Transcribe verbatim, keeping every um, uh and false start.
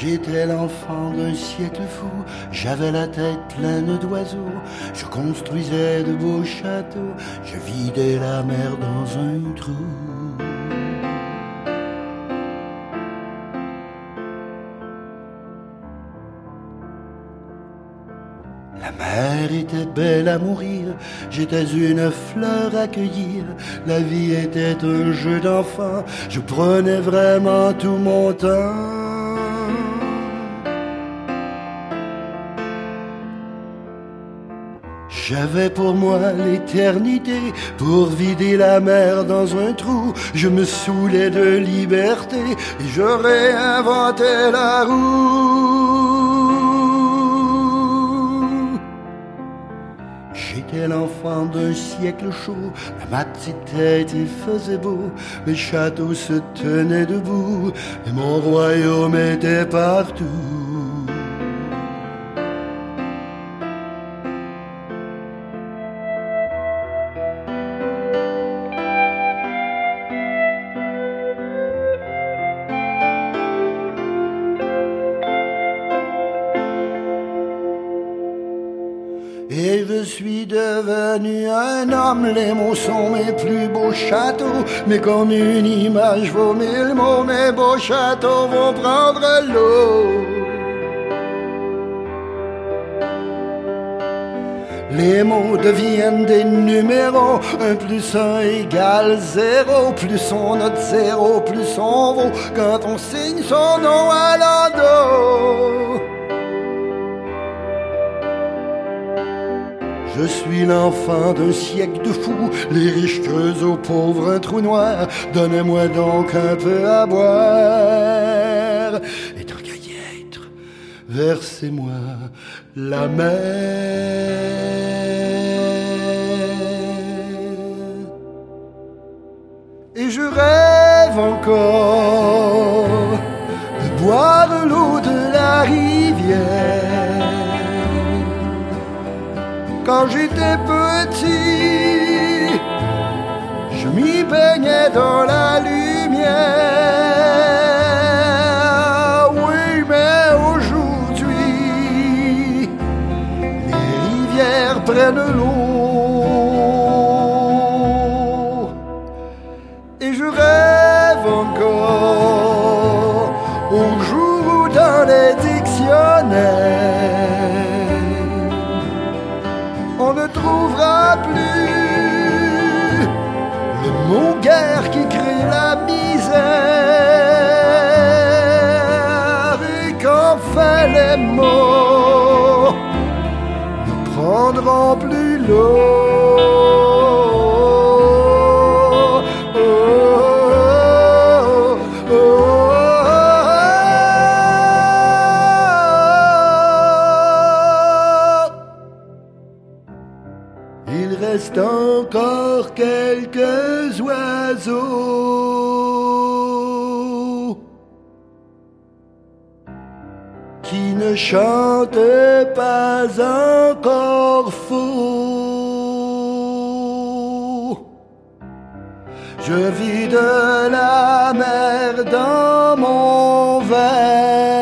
J'étais l'enfant d'un siècle fou, j'avais la tête pleine d'oiseaux, je construisais de beaux châteaux, je vidais la mer dans un trou. La mer était belle à mourir, j'étais une fleur à cueillir, la vie était un jeu d'enfant, je prenais vraiment tout mon temps. J'avais pour moi l'éternité, pour vider la mer dans un trou. Je me saoulais de liberté et je réinventais la roue. J'étais l'enfant d'un siècle chaud, ma petite tête il faisait beau, mes châteaux se tenaient debout et mon royaume était partout. Et je suis devenu un homme, les mots sont mes plus beaux châteaux, mais comme une image vaut mille mots, mes beaux châteaux vont prendre l'eau. Les mots deviennent des numéros, un plus un égale zéro, plus on note zéro, plus on vaut, quand on signe son nom à l'endos. Je suis l'enfant d'un siècle de fous, les riches creusent aux pauvres un trou noir. Donnez-moi donc un peu à boire. Et tant qu'à y être, versez-moi la mer. Et je rêve encore de boire l'eau de la rivière. Quand j'étais petit, je m'y baignais dans la lumière. Oui, mais aujourd'hui, les rivières prennent l'eau. Et je rêve encore au jour où dans les dictionnaires on ne trouvera plus le mot guerre qui crée la misère, et qu'enfin les mots ne prendront plus l'eau. Il reste encore quelques oiseaux qui ne chantent pas encore faux. Je vide la mer dans mon verre